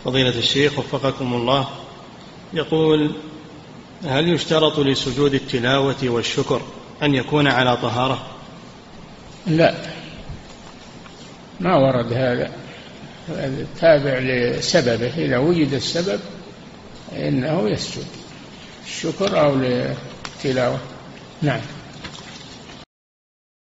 فضيلة الشيخ وفقكم الله، يقول: هل يشترط لسجود التلاوة والشكر أن يكون على طهارة؟ لا، ما ورد هذا، تابع لسببه، إذا وجد السبب إنه يسجد الشكر أو للتلاوة. نعم.